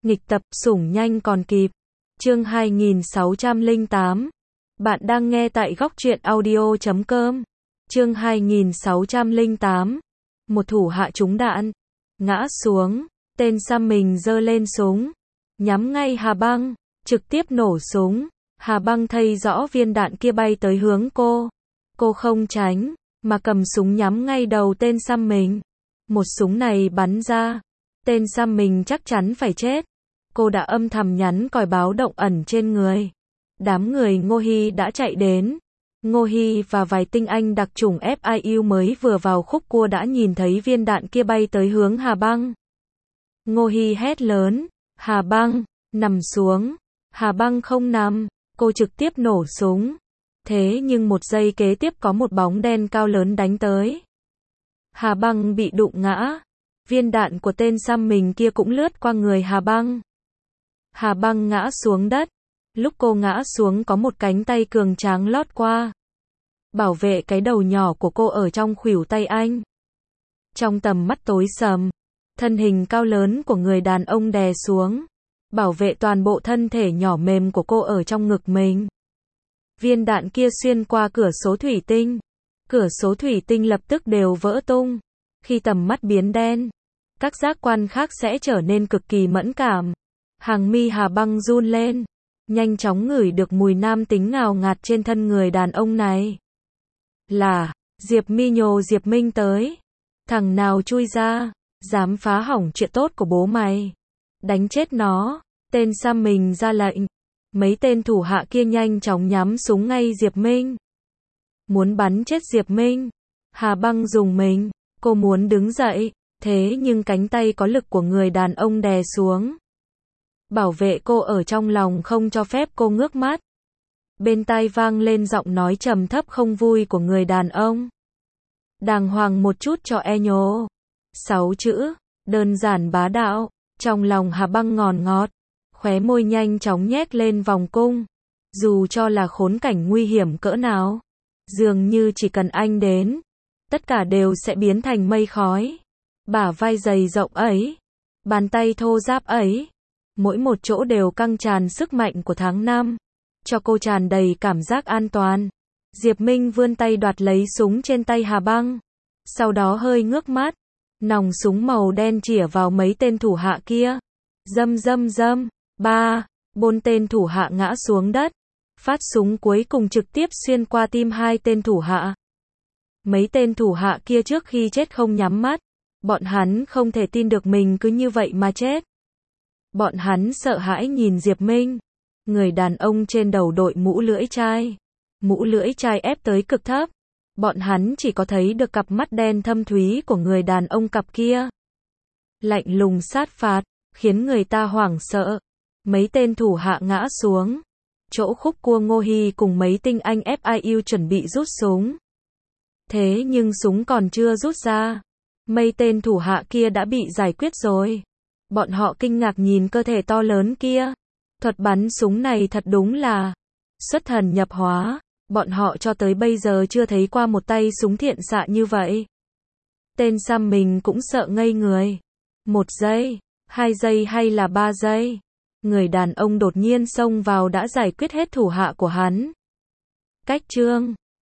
Nghịch tập, sủng nhanh còn kịp. Chương 2608. Bạn đang nghe tại góc truyện audio.com. Chương 2608. Một thủ hạ trúng đạn, ngã xuống, tên xăm mình giơ lên súng, nhắm ngay Hà Băng, trực tiếp nổ súng. Hà Băng thấy rõ viên đạn kia bay tới hướng cô. Cô không tránh, mà cầm súng nhắm ngay đầu tên xăm mình. Một súng này bắn ra, tên xăm mình chắc chắn phải chết. Cô đã âm thầm nhắn còi báo động ẩn trên người. Đám người Ngô Hi đã chạy đến. Ngô Hi và vài tinh anh đặc chủng FIU mới vừa vào khúc cua đã nhìn thấy viên đạn kia bay tới hướng Hà Băng. Ngô Hi hét lớn, Hà Băng, nằm xuống. Hà Băng không nằm, cô trực tiếp nổ súng. Thế nhưng một giây kế tiếp có một bóng đen cao lớn đánh tới. Hà Băng bị đụng ngã. Viên đạn của tên xăm mình kia cũng lướt qua người Hà Băng. Hà Băng ngã xuống đất. Lúc cô ngã xuống có một cánh tay cường tráng lót qua, bảo vệ cái đầu nhỏ của cô ở trong khuỷu tay anh. Trong tầm mắt tối sầm, thân hình cao lớn của người đàn ông đè xuống, bảo vệ toàn bộ thân thể nhỏ mềm của cô ở trong ngực mình. Viên đạn kia xuyên qua cửa số thủy tinh. Cửa số thủy tinh lập tức đều vỡ tung. Khi tầm mắt biến đen, các giác quan khác sẽ trở nên cực kỳ mẫn cảm. Hàng mi Hà Băng run lên, nhanh chóng ngửi được mùi nam tính ngào ngạt trên thân người đàn ông này. Là Diệp Mi nhồ Diệp Minh tới. Thằng nào chui ra, dám phá hỏng chuyện tốt của bố mày, đánh chết nó. Tên xăm mình ra lệnh. Mấy tên thủ hạ kia nhanh chóng nhắm súng ngay Diệp Minh, muốn bắn chết Diệp Minh. Hà Băng dùng mình, cô muốn đứng dậy, thế nhưng cánh tay có lực của người đàn ông đè xuống, bảo vệ cô ở trong lòng không cho phép cô ngước mắt. Bên tai vang lên giọng nói trầm thấp không vui của người đàn ông. Đàng hoàng một chút cho e nhố. 6 chữ, đơn giản bá đạo. Trong lòng Hà Băng ngòn ngọt, khóe môi nhanh chóng nhếch lên vòng cung. Dù cho là khốn cảnh nguy hiểm cỡ nào, dường như chỉ cần anh đến, tất cả đều sẽ biến thành mây khói. Bả vai dày rộng ấy, bàn tay thô ráp ấy, mỗi một chỗ đều căng tràn sức mạnh của tháng 5, cho cô tràn đầy cảm giác an toàn. Diệp Minh vươn tay đoạt lấy súng trên tay Hà Băng, sau đó hơi ngước mắt, nòng súng màu đen chĩa vào mấy tên thủ hạ kia. Râm râm râm, 4 tên thủ hạ ngã xuống đất. Phát súng cuối cùng trực tiếp xuyên qua tim 2 tên thủ hạ. Mấy tên thủ hạ kia trước khi chết không nhắm mắt. Bọn hắn không thể tin được mình cứ như vậy mà chết. Bọn hắn sợ hãi nhìn Diệp Minh. Người đàn ông trên đầu đội mũ lưỡi chai. Mũ lưỡi chai ép tới cực thấp. Bọn hắn chỉ có thấy được cặp mắt đen thâm thúy của người đàn ông cặp kia. Lạnh lùng sát phạt, khiến người ta hoảng sợ. Mấy tên thủ hạ ngã xuống. Chỗ khúc cua Ngô Hi cùng mấy tinh anh FIU chuẩn bị rút súng. Thế nhưng súng còn chưa rút ra. Mấy tên thủ hạ kia đã bị giải quyết rồi. Bọn họ kinh ngạc nhìn cơ thể to lớn kia. Thuật bắn súng này thật đúng là xuất thần nhập hóa. Bọn họ cho tới bây giờ chưa thấy qua một tay súng thiện xạ như vậy. Tên xăm mình cũng sợ ngây người. 1 giây, 2 giây hay là 3 giây. Người đàn ông đột nhiên xông vào đã giải quyết hết thủ hạ của hắn. Cách chương